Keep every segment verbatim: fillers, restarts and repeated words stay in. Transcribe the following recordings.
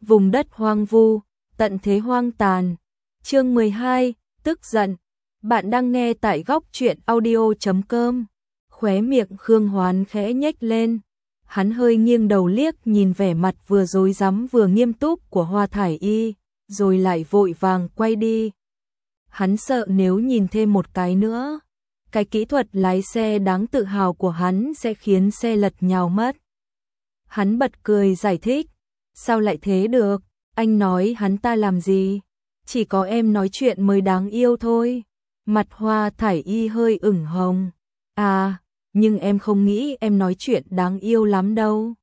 vùng đất hoang vu, tận thế hoang tàn. Chương mười hai, tức giận. Bạn đang nghe tại góc truyện audio chấm com. Khóe miệng Khương Hoán khẽ nhếch lên. Hắn hơi nghiêng đầu liếc nhìn vẻ mặt vừa rối rắm vừa nghiêm túc của Hoa Thải Y, rồi lại vội vàng quay đi. Hắn sợ nếu nhìn thêm một cái nữa, cái kỹ thuật lái xe đáng tự hào của hắn sẽ khiến xe lật nhào mất. Hắn bật cười giải thích, sao lại thế được, anh nói hắn ta làm gì, chỉ có em nói chuyện mới đáng yêu thôi. Mặt Hoa Thải Y hơi ửng hồng. À, nhưng em không nghĩ em nói chuyện đáng yêu lắm đâu.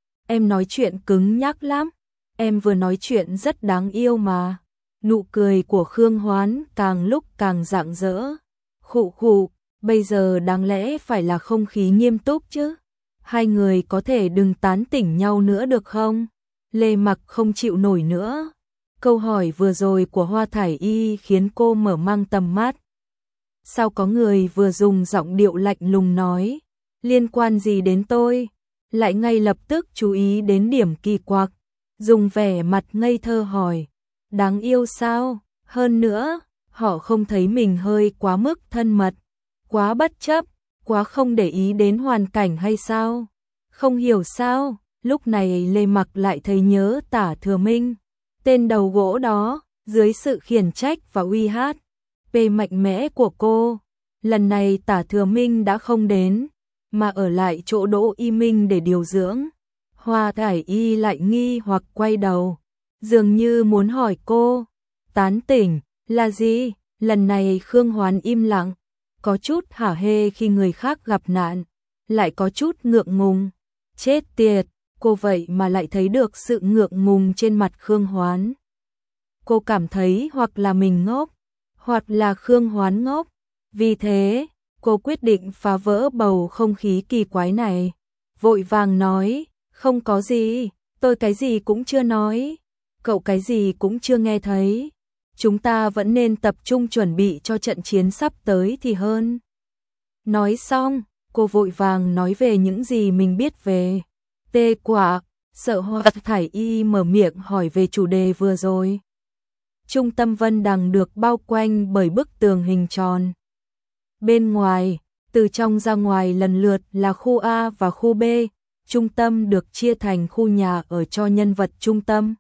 Em nói chuyện cứng nhắc lắm, em vừa nói chuyện rất đáng yêu mà. Nụ cười của Khương Hoán càng lúc càng rạng rỡ. Khụ khụ, bây giờ đáng lẽ phải là không khí nghiêm túc chứ. Hai người có thể đừng tán tỉnh nhau nữa được không? Lê Mặc không chịu nổi nữa. Câu hỏi vừa rồi của Hoa Thải Y khiến cô mở mang tầm mắt. Sao có người vừa dùng giọng điệu lạnh lùng nói, liên quan gì đến tôi, lại ngay lập tức chú ý đến điểm kỳ quặc, dùng vẻ mặt ngây thơ hỏi, đáng yêu sao? Hơn nữa, họ không thấy mình hơi quá mức thân mật, quá bất chấp, quá không để ý đến hoàn cảnh hay sao? Không hiểu sao, lúc này Lê Mặc lại thấy nhớ Tả Thừa Minh, tên đầu gỗ đó, dưới sự khiển trách và uy hát về mạnh mẽ của cô. Lần này Tả Thừa Minh đã không đến, mà ở lại chỗ Đỗ Y Minh để điều dưỡng. Hoa Thải Y lại nghi hoặc quay đầu, dường như muốn hỏi cô, tán tỉnh, là gì? Lần này Khương Hoán im lặng, có chút hả hê khi người khác gặp nạn, lại có chút ngượng ngùng. Chết tiệt, cô vậy mà lại thấy được sự ngượng ngùng trên mặt Khương Hoán. Cô cảm thấy hoặc là mình ngốc, hoặc là Khương Hoán ngốc. Vì thế, cô quyết định phá vỡ bầu không khí kỳ quái này. Vội vàng nói, không có gì, tôi cái gì cũng chưa nói, cậu cái gì cũng chưa nghe thấy. Chúng ta vẫn nên tập trung chuẩn bị cho trận chiến sắp tới thì hơn. Nói xong, cô vội vàng nói về những gì mình biết về Tê Quả. Sợ Hoa Thải Y mở miệng hỏi về chủ đề vừa rồi. Trung tâm Vân Đằng được bao quanh bởi bức tường hình tròn. Bên ngoài, từ trong ra ngoài lần lượt là khu A và khu B. Trung tâm được chia thành khu nhà ở cho nhân vật trung tâm,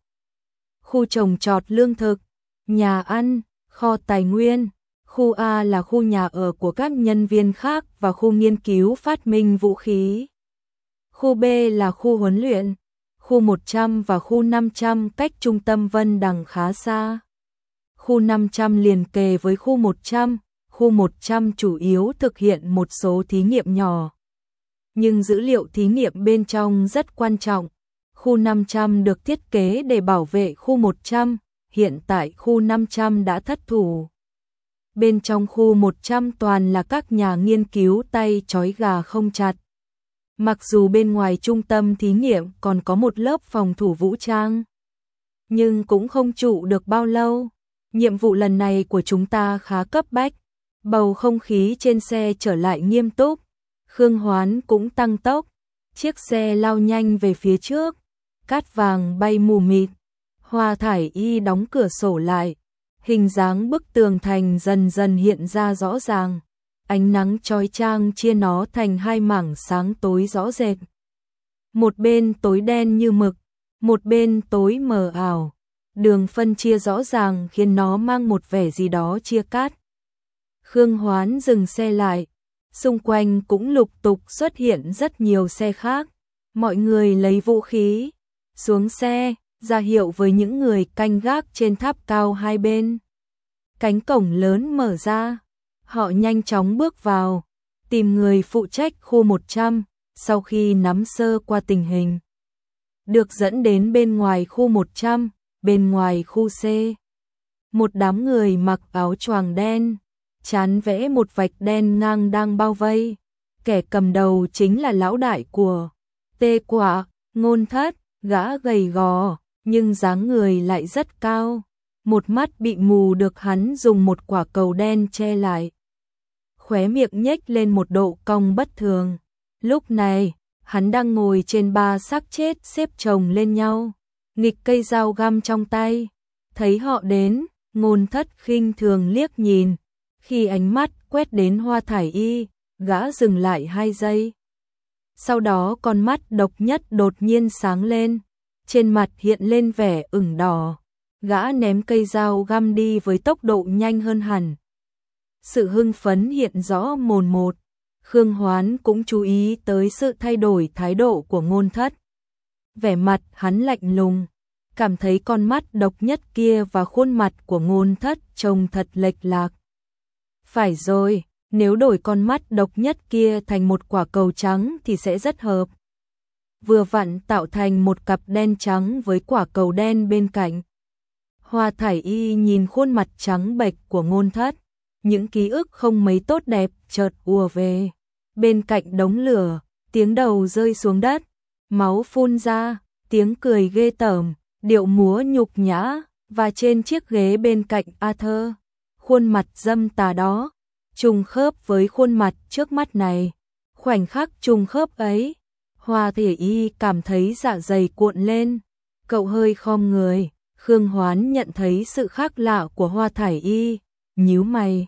khu trồng trọt lương thực, nhà ăn, kho tài nguyên. Khu A là khu nhà ở của các nhân viên khác và khu nghiên cứu phát minh vũ khí. Khu B là khu huấn luyện. Khu một trăm và khu năm trăm cách trung tâm Vân Đằng khá xa. Khu năm trăm liền kề với khu một trăm, khu một trăm chủ yếu thực hiện một số thí nghiệm nhỏ. Nhưng dữ liệu thí nghiệm bên trong rất quan trọng. Khu năm trăm được thiết kế để bảo vệ khu một trăm, hiện tại khu năm trăm đã thất thủ. Bên trong khu một trăm toàn là các nhà nghiên cứu tay trói gà không chặt. Mặc dù bên ngoài trung tâm thí nghiệm còn có một lớp phòng thủ vũ trang, nhưng cũng không trụ được bao lâu. Nhiệm vụ lần này của chúng ta khá cấp bách. Bầu không khí trên xe trở lại nghiêm túc. Khương Hoán cũng tăng tốc. Chiếc xe lao nhanh về phía trước. Cát vàng bay mù mịt. Hoa Thải Y đóng cửa sổ lại. Hình dáng bức tường thành dần dần hiện ra rõ ràng. Ánh nắng chói chang chia nó thành hai mảng sáng tối rõ rệt. Một bên tối đen như mực, một bên tối mờ ảo. Đường phân chia rõ ràng khiến nó mang một vẻ gì đó chia cắt. Khương Hoán dừng xe lại. Xung quanh cũng lục tục xuất hiện rất nhiều xe khác. Mọi người lấy vũ khí, xuống xe, ra hiệu với những người canh gác trên tháp cao hai bên. Cánh cổng lớn mở ra. Họ nhanh chóng bước vào, tìm người phụ trách khu một trăm, sau khi nắm sơ qua tình hình. Được dẫn đến bên ngoài khu một trăm, bên ngoài khu C. Một đám người mặc áo choàng đen, trán vẽ một vạch đen ngang đang bao vây. Kẻ cầm đầu chính là lão đại của Tê Quả, Ngôn Thất, gã gầy gò, nhưng dáng người lại rất cao. Một mắt bị mù được hắn dùng một quả cầu đen che lại. Khóe miệng nhếch lên một độ cong bất thường. Lúc này, hắn đang ngồi trên ba xác chết xếp chồng lên nhau. nghịch cây dao găm trong tay. Thấy họ đến, Ngôn Thất khinh thường liếc nhìn, khi ánh mắt quét đến Hoa Thải Y, gã dừng lại hai giây. Sau đó con mắt độc nhất đột nhiên sáng lên, trên mặt hiện lên vẻ ửng đỏ, gã ném cây dao găm đi với tốc độ nhanh hơn hẳn. Sự hưng phấn hiện rõ mồn một, Khương Hoán cũng chú ý tới sự thay đổi thái độ của Ngôn Thất. Vẻ mặt hắn lạnh lùng, cảm thấy con mắt độc nhất kia và khuôn mặt của Ngôn Thất trông thật lệch lạc. Phải rồi, nếu đổi con mắt độc nhất kia thành một quả cầu trắng thì sẽ rất hợp. Vừa vặn tạo thành một cặp đen trắng với quả cầu đen bên cạnh. Hoa Thải Y nhìn khuôn mặt trắng bệch của Ngôn Thất, những ký ức không mấy tốt đẹp chợt ùa về. Bên cạnh đống lửa, tiếng đầu rơi xuống đất, máu phun ra, tiếng cười ghê tởm, điệu múa nhục nhã, và trên chiếc ghế bên cạnh Arthur, khuôn mặt dâm tà đó, trùng khớp với khuôn mặt trước mắt này. Khoảnh khắc trùng khớp ấy, Hoa Thải Y cảm thấy dạ dày cuộn lên, cậu hơi khom người. Khương Hoán nhận thấy sự khác lạ của Hoa Thải Y, nhíu mày.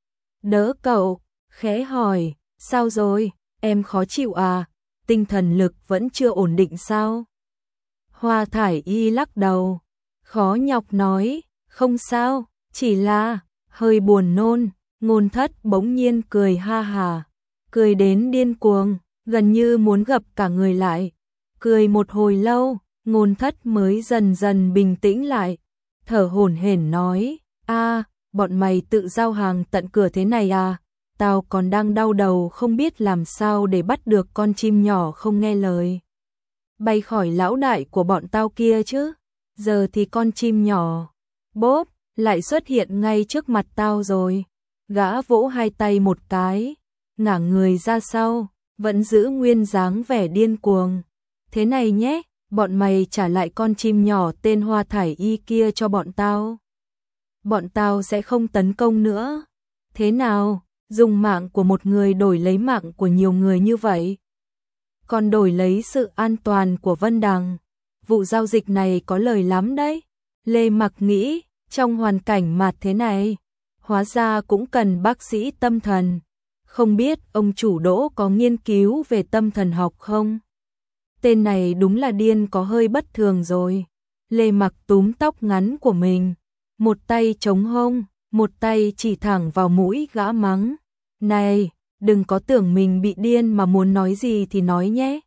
Đỡ cậu, khẽ hỏi, sao rồi, em khó chịu à, tinh thần lực vẫn chưa ổn định sao? Hoa Thải Y lắc đầu, khó nhọc nói, không sao, chỉ là hơi buồn nôn. Ngôn Thất bỗng nhiên cười ha hà, cười đến điên cuồng, gần như muốn gập cả người lại. Cười một hồi lâu, Ngôn Thất mới dần dần bình tĩnh lại, thở hổn hển nói, a, bọn mày tự giao hàng tận cửa thế này à, tao còn đang đau đầu không biết làm sao để bắt được con chim nhỏ không nghe lời bay khỏi lão đại của bọn tao kia chứ. Giờ thì con chim nhỏ, bốp, lại xuất hiện ngay trước mặt tao rồi. Gã vỗ hai tay một cái, ngả người ra sau, vẫn giữ nguyên dáng vẻ điên cuồng. Thế này nhé, bọn mày trả lại con chim nhỏ tên Hoa Thải Y kia cho bọn tao. Bọn tao sẽ không tấn công nữa. Thế nào, dùng mạng của một người đổi lấy mạng của nhiều người như vậy? Còn đổi lấy sự an toàn của Vân Đằng. Vụ giao dịch này có lời lắm đấy. Lê Mặc nghĩ, trong hoàn cảnh mạt thế này, hóa ra cũng cần bác sĩ tâm thần. Không biết ông chủ Đỗ có nghiên cứu về tâm thần học không? Tên này đúng là điên có hơi bất thường rồi. Lê Mặc túm tóc ngắn của mình, một tay chống hông, một tay chỉ thẳng vào mũi gã mắng. Này, đừng có tưởng mình bị điên mà muốn nói gì thì nói nhé.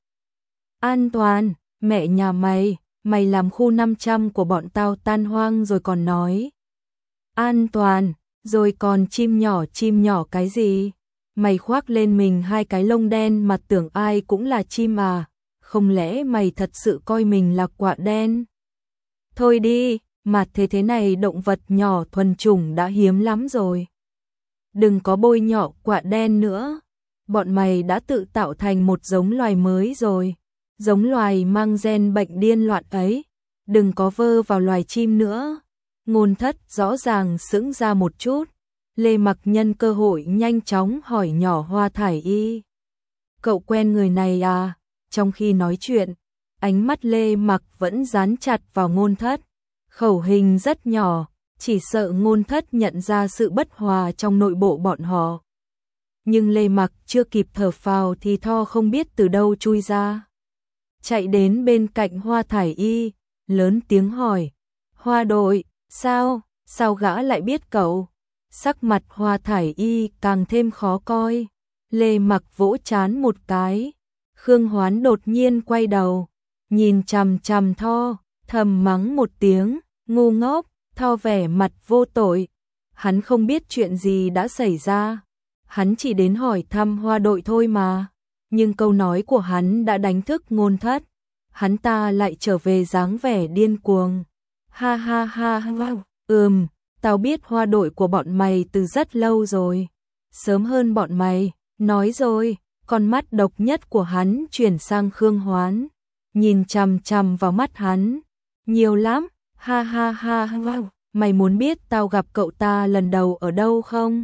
An toàn, mẹ nhà mày, mày làm khu năm trăm của bọn tao tan hoang rồi còn nói. An toàn, rồi còn chim nhỏ chim nhỏ cái gì? Mày khoác lên mình hai cái lông đen mà tưởng ai cũng là chim à? Không lẽ mày thật sự coi mình là quạ đen? Thôi đi, mà thế thế này động vật nhỏ thuần chủng đã hiếm lắm rồi. Đừng có bôi nhọ quạ đen nữa. Bọn mày đã tự tạo thành một giống loài mới rồi. Giống loài mang gen bệnh điên loạn ấy. Đừng có vơ vào loài chim nữa. Ngôn Thất rõ ràng sững ra một chút. Lê Mặc nhân cơ hội nhanh chóng hỏi nhỏ Hoa Thải Y. Cậu quen người này à? Trong khi nói chuyện, ánh mắt Lê Mặc vẫn dán chặt vào Ngôn Thất. Khẩu hình rất nhỏ, chỉ sợ Ngôn Thất nhận ra sự bất hòa trong nội bộ bọn họ. Nhưng Lê Mặc chưa kịp thở phào thì Tho không biết từ đâu chui ra. Chạy đến bên cạnh Hoa Thải Y, lớn tiếng hỏi. Hoa đội, sao, sao gã lại biết cậu? Sắc mặt Hoa Thải Y càng thêm khó coi. Lê Mặc vỗ trán một cái. Khương Hoán đột nhiên quay đầu, nhìn chằm chằm Tho, thầm mắng một tiếng, ngu ngốc. Tho vẻ mặt vô tội. Hắn không biết chuyện gì đã xảy ra. Hắn chỉ đến hỏi thăm Hoa đội thôi mà. Nhưng câu nói của hắn đã đánh thức Ngôn Thất. Hắn ta lại trở về dáng vẻ điên cuồng. Ha ha ha ha, ừm, tao biết Hoa đội của bọn mày từ rất lâu rồi. Sớm hơn bọn mày, nói rồi. Con mắt độc nhất của hắn chuyển sang Khương Hoán. Nhìn chằm chằm vào mắt hắn. Nhiều lắm, ha ha ha ha, mày muốn biết tao gặp cậu ta lần đầu ở đâu không?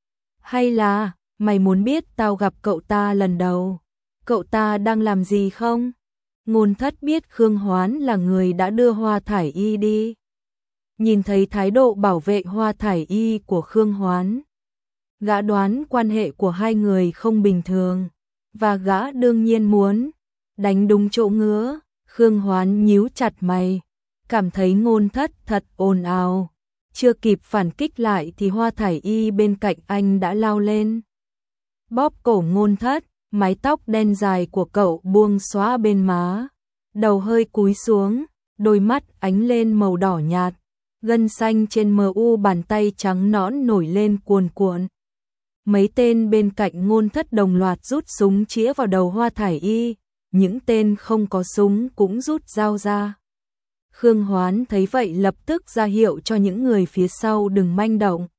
Hay là, mày muốn biết tao gặp cậu ta lần đầu, cậu ta đang làm gì không? Ngôn Thất biết Khương Hoán là người đã đưa Hoa Thải Y đi. Nhìn thấy thái độ bảo vệ Hoa Thải Y của Khương Hoán, gã đoán quan hệ của hai người không bình thường, và gã đương nhiên muốn đánh đúng chỗ ngứa. Khương Hoán nhíu chặt mày, cảm thấy Ngôn Thất thật ồn ào. Chưa kịp phản kích lại thì Hoa Thải Y bên cạnh anh đã lao lên, bóp cổ Ngôn Thất. Mái tóc đen dài của cậu buông xõa bên má, đầu hơi cúi xuống, đôi mắt ánh lên màu đỏ nhạt, gân xanh trên mờ u bàn tay trắng nõn nổi lên cuồn cuộn. Mấy tên bên cạnh Ngôn Thất đồng loạt rút súng chĩa vào đầu Hoa Thải Y, những tên không có súng cũng rút dao ra. Khương Hoán thấy vậy lập tức ra hiệu cho những người phía sau đừng manh động,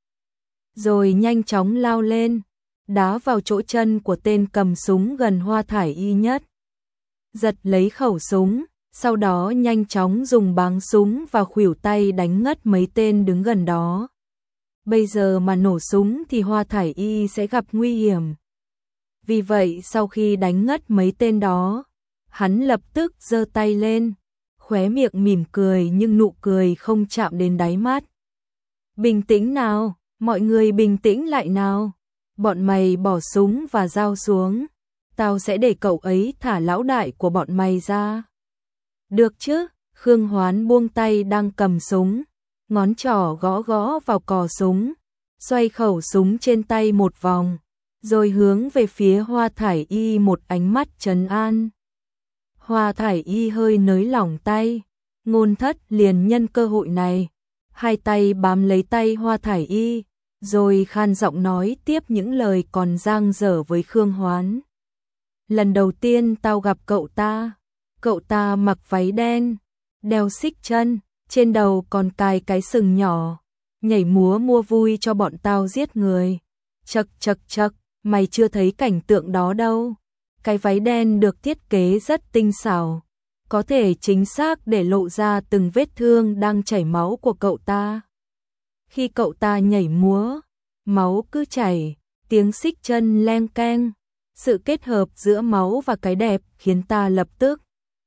rồi nhanh chóng lao lên, đá vào chỗ chân của tên cầm súng gần Hoa Thải Y nhất, giật lấy khẩu súng, sau đó nhanh chóng dùng báng súng và khuỷu tay đánh ngất mấy tên đứng gần đó. Bây giờ mà nổ súng thì Hoa Thải Y sẽ gặp nguy hiểm. Vì vậy sau khi đánh ngất mấy tên đó, hắn lập tức giơ tay lên, khóe miệng mỉm cười nhưng nụ cười không chạm đến đáy mắt. Bình tĩnh nào, mọi người bình tĩnh lại nào. Bọn mày bỏ súng và dao xuống, tao sẽ để cậu ấy thả lão đại của bọn mày ra. Được chứ? Khương Hoán buông tay đang cầm súng, ngón trỏ gõ gõ vào cò súng, xoay khẩu súng trên tay một vòng, rồi hướng về phía Hoa Thải Y một ánh mắt trấn an. Hoa Thải Y hơi nới lỏng tay, Ngôn Thất liền nhân cơ hội này, hai tay bám lấy tay Hoa Thải Y, rồi khan giọng nói tiếp những lời còn dang dở với Khương Hoán. Lần đầu tiên tao gặp cậu ta, cậu ta mặc váy đen, đeo xích chân, trên đầu còn cài cái sừng nhỏ, nhảy múa mua vui cho bọn tao giết người. Chậc chậc chậc, mày chưa thấy cảnh tượng đó đâu. Cái váy đen được thiết kế rất tinh xảo, có thể chính xác để lộ ra từng vết thương đang chảy máu của cậu ta. Khi cậu ta nhảy múa, máu cứ chảy, tiếng xích chân leng keng, sự kết hợp giữa máu và cái đẹp khiến ta lập tức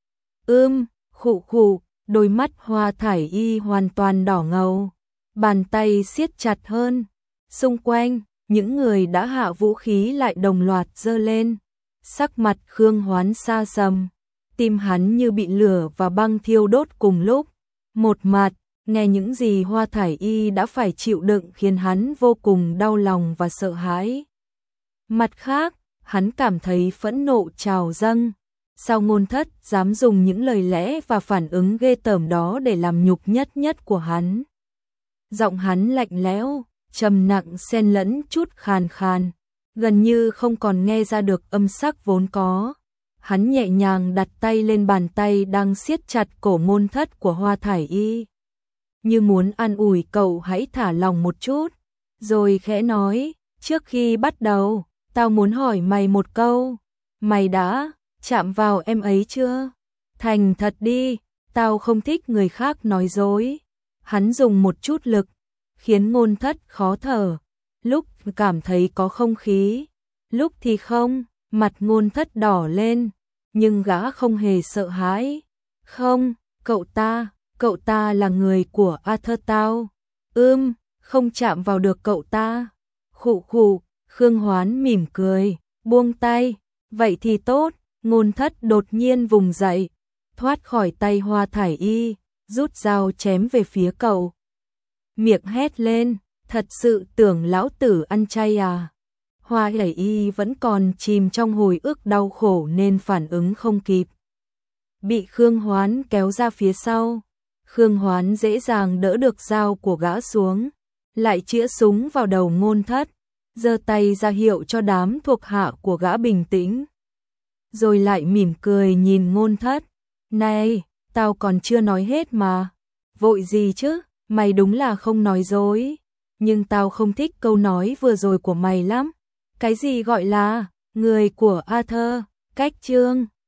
ưm, khụ khụ, đôi mắt Hoa Thải Y hoàn toàn đỏ ngầu, bàn tay siết chặt hơn. Xung quanh, những người đã hạ vũ khí lại đồng loạt giơ lên, sắc mặt Khương Hoán xa sầm, tim hắn như bị lửa và băng thiêu đốt cùng lúc. Một mặt, nghe những gì Hoa Thải Y đã phải chịu đựng khiến hắn vô cùng đau lòng và sợ hãi. Mặt khác, hắn cảm thấy phẫn nộ trào dâng. Sao Ngôn Thất dám dùng những lời lẽ và phản ứng ghê tởm đó để làm nhục nhất nhất của hắn. Giọng hắn lạnh lẽo, trầm nặng xen lẫn chút khàn khàn, gần như không còn nghe ra được âm sắc vốn có. Hắn nhẹ nhàng đặt tay lên bàn tay đang siết chặt cổ Ngôn Thất của Hoa Thải Y, như muốn an ủi cậu hãy thả lòng một chút, rồi khẽ nói, trước khi bắt đầu, tao muốn hỏi mày một câu, mày đã chạm vào em ấy chưa? Thành thật đi, tao không thích người khác nói dối. Hắn dùng một chút lực, khiến Ngôn Thất khó thở, lúc cảm thấy có không khí, lúc thì không, mặt Ngôn Thất đỏ lên, nhưng gã không hề sợ hãi. Không, cậu ta, cậu ta là người của Arthur tao. Ưm, không chạm vào được cậu ta. Khụ khụ, Khương Hoán mỉm cười, buông tay, vậy thì tốt. Ngôn Thất đột nhiên vùng dậy, thoát khỏi tay Hoa Thải Y, rút dao chém về phía cậu. Miệng hét lên, thật sự tưởng lão tử ăn chay à? Hoa Thải Y vẫn còn chìm trong hồi ức đau khổ nên phản ứng không kịp, bị Khương Hoán kéo ra phía sau. Khương Hoán dễ dàng đỡ được dao của gã xuống, lại chĩa súng vào đầu Ngôn Thất, giơ tay ra hiệu cho đám thuộc hạ của gã bình tĩnh, rồi lại mỉm cười nhìn Ngôn Thất. Này, tao còn chưa nói hết mà. Vội gì chứ, mày đúng là không nói dối. Nhưng tao không thích câu nói vừa rồi của mày lắm. Cái gì gọi là người của Arthur, cách chương.